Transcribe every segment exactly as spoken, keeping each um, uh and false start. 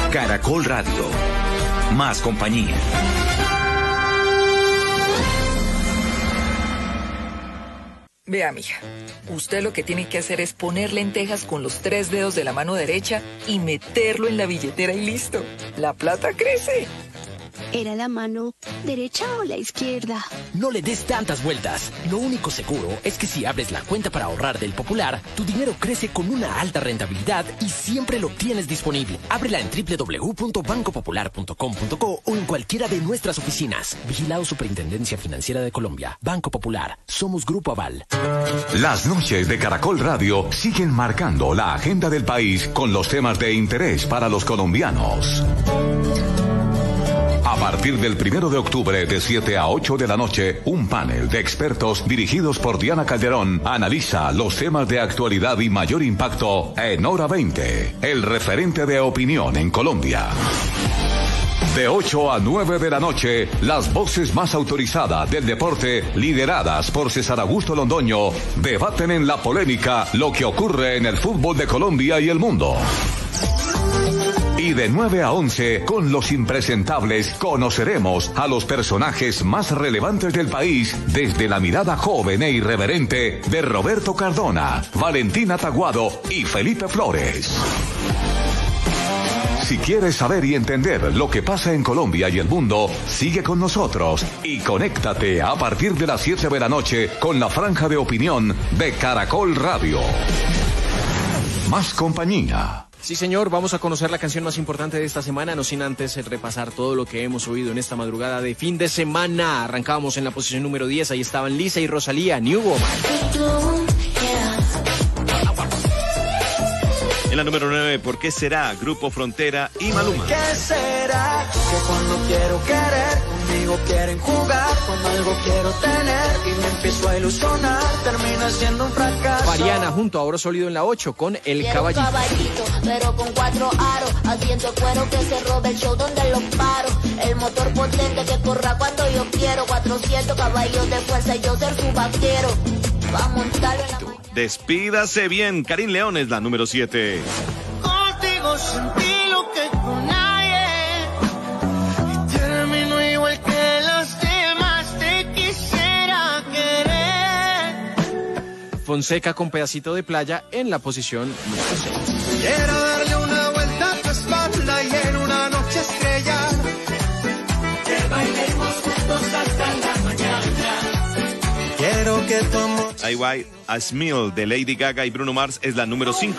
Caracol Radio. Más compañía. Vea, mija, usted lo que tiene que hacer es poner lentejas con los tres dedos de la mano derecha y meterlo en la billetera y listo. La plata crece. ¿Era la mano derecha o la izquierda? No le des tantas vueltas. Lo único seguro es que si abres la cuenta para ahorrar del Popular, tu dinero crece con una alta rentabilidad y siempre lo tienes disponible. Ábrela en doble u doble u doble u punto banco popular punto com punto co o en cualquiera de nuestras oficinas. Vigilado Superintendencia Financiera de Colombia. Banco Popular. Somos Grupo Aval. Las noches de Caracol Radio siguen marcando la agenda del país con los temas de interés para los colombianos. A partir del primero de octubre, de siete a ocho de la noche, un panel de expertos dirigidos por Diana Calderón analiza los temas de actualidad y mayor impacto en Hora veinte, el referente de opinión en Colombia. De ocho a nueve de la noche, las voces más autorizadas del deporte, lideradas por César Augusto Londoño, debaten en la polémica lo que ocurre en el fútbol de Colombia y el mundo. Y de nueve a once, con los impresentables, conoceremos a los personajes más relevantes del país desde la mirada joven e irreverente de Roberto Cardona, Valentina Taguado y Felipe Flores. Si quieres saber y entender lo que pasa en Colombia y el mundo, sigue con nosotros y conéctate a partir de las siete de la noche con la franja de opinión de Caracol Radio. Más compañía. Sí, señor, vamos a conocer la canción más importante de esta semana, no sin antes repasar todo lo que hemos oído en esta madrugada de fin de semana. Arrancábamos en la posición número diez, ahí estaban Lisa y Rosalía, New Woman. En la número nueve, ¿por qué será? Grupo Frontera y Maluma. ¿Qué será? Que cuando quiero querer, conmigo quieren jugar, cuando algo quiero tener y me empiezo a ilusionar, termina siendo un fracaso. Mariana junto a Oro Sólido en la ocho con El Quiero Caballito. caballito, pero con cuatro aros, asiento cuero que se robe el show donde los paro, el motor potente que corra cuando yo quiero, cuatrocientos caballos de fuerza y yo ser su vaquero, va a montarlo en la mañana. Despídase bien, Karim León es la número siete. Contigo sentí lo que con nadie, y termino igual que los demás, te quisiera querer. Fonseca con Pedacito de Playa en la posición número seis. Quiero darle una vuelta a tu espalda y en una noche estrellada, que bailemos juntos hasta la mañana. Quiero que tu amor... I White a Smile de Lady Gaga y Bruno Mars es la número cinco.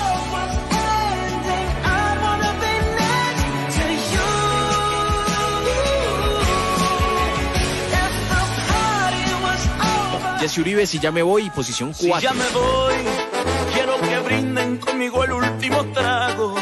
Jesse Uribe, Si ya me voy, posición cuatro. Si ya me voy, quiero que brinden conmigo el último trago,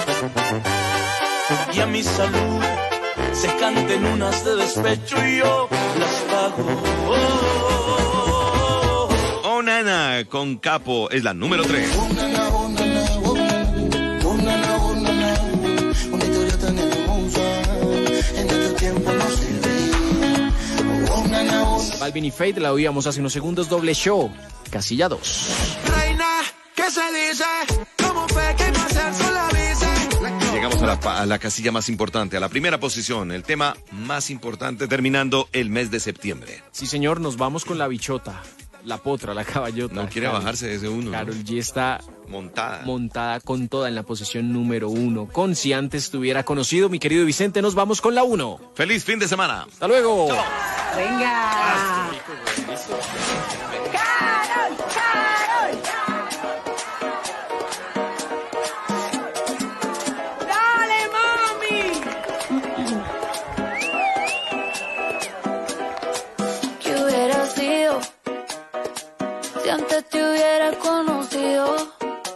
y a mi salud se canten unas de despecho y yo las pago. Oh, oh, oh. Oh Nana con Capo es la número tres. Oh, nana, oh, nana, oh, nana, oh, nana, oh, nana, una historia tan hermosa, en este tiempo no sirve. Oh, nana, oh, nana. Balvin y Fate la oíamos hace unos segundos, Doble Show, casilla dos. Reina, ¿qué se dice? ¿Cómo fue que no se alzó la visa? Llegamos a la, a la casilla más importante, a la primera posición, el tema más importante terminando el mes de septiembre. Sí, señor, nos vamos con la bichota, la potra, la caballota. No quiere Karol, bajarse de ese uno. Karol ¿no? G está montada. montada con toda en la posición número uno. Con Si Antes Te Hubiera Conocido, mi querido Vicente, nos vamos con la uno. ¡Feliz fin de semana! ¡Hasta luego! ¡Chao! Venga. Ah, Karol, Karol. Dale, mami. ¿Qué hubiera sido si antes te hubiera conocido?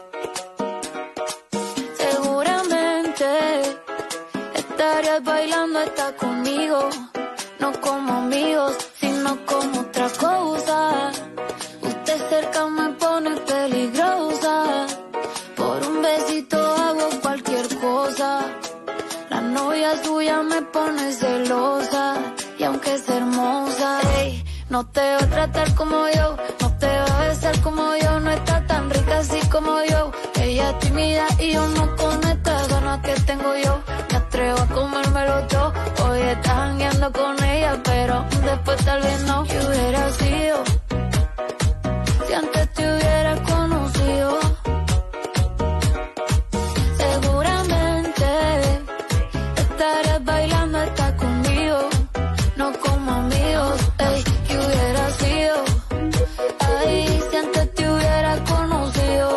Seguramente estarías bailando hasta conmigo, no como amigos, sino como otra cosa. Usted cerca me pone peligrosa, por un besito hago cualquier cosa. La novia suya me pone celosa, y aunque es hermosa, hey, no te va a tratar como yo, no te va a besar como yo, no está tan rica así como yo. Ella Ella es tímida y yo no con estas ganas que tengo yo. Me atrevo a comérmelo todo. Hoy estás jangueando con ella, pero después tal vez no. ¿Qué hubiera sido si antes te hubiera conocido? Seguramente estarías bailando hasta conmigo, no como amigos. Ey, ¿qué hubiera sido? Ay, si antes te hubiera conocido.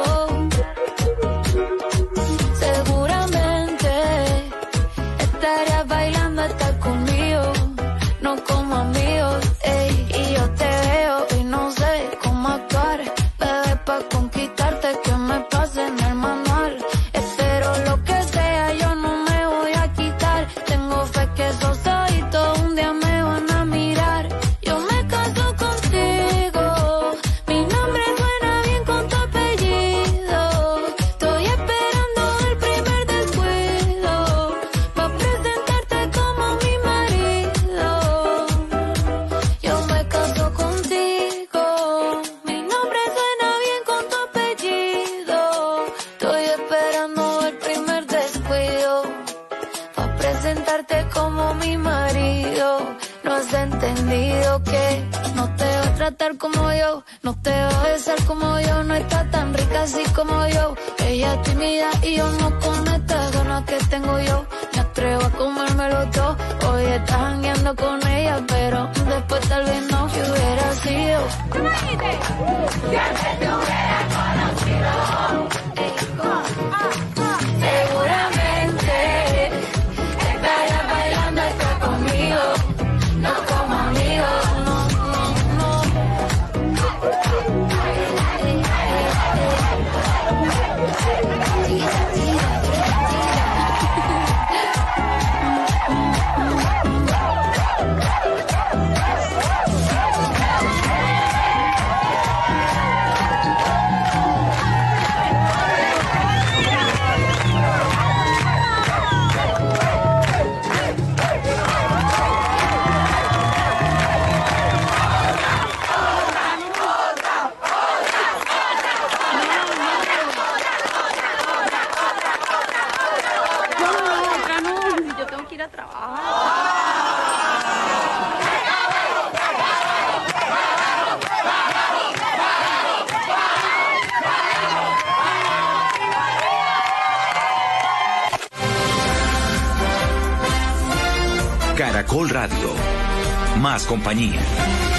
Seguramente estarías bailando hasta conmigo, no como amigos. Ey, y yo te veo y no sé cómo actuar, bebé, pa' conquistarte, que me pase en el manual. Espero lo que sea, yo no me voy a quitar. Tengo fe que esos ojitos un día me van a mirar. Yo me caso contigo, mi nombre suena bien con tu apellido. Estoy esperando el primer descuido pa' presentarte como mi marido. Yo me caso contigo, mi nombre suena bien con tu apellido. Estoy esperando el primer descuido pa' presentarte como mi marido. No has entendido que no te va a tratar como yo, no te va a besar como yo, no está tan rica así como yo. Ella es tímida y yo no con estas ganas que tengo yo. Me atrevo a comérmelo todo. Hoy estás jangueando con ella, pero después tal vez no. ¿Qué hubiera sido? Seguramente estarías bailando hasta conmigo, no como amigos. No, no, no. Yo tengo que ir a trabajar. Caracol Radio. Más compañía.